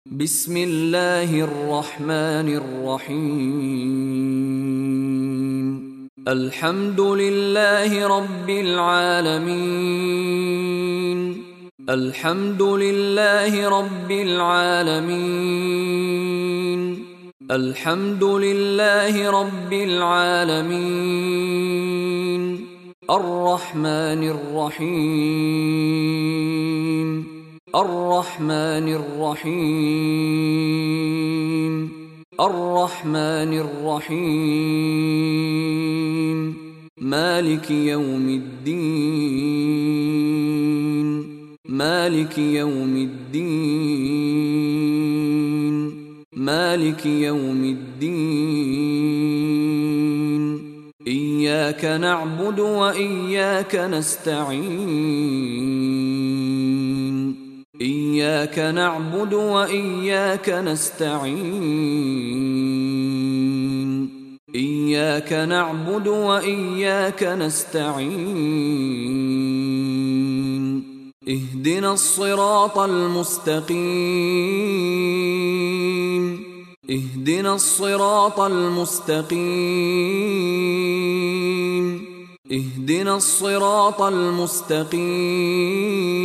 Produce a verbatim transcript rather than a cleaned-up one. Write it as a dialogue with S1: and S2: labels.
S1: بسم الله الرحمن الرحيم. الحمد لله رب العالمين. الحمد لله رب العالمين. الحمد لله رب العالمين. الرحمن الرحيم. الرحمن الرحيم. الرحمن الرحيم. مالك يوم الدين. مالك يوم الدين. مالك يوم الدين. إياك نعبد وإياك نستعين. إياك نعبد وإياك نستعين. إياك نعبد وإياك نستعين. اهدنا الصراط المستقيم. اهدنا الصراط المستقيم. اهدنا الصراط المستقيم.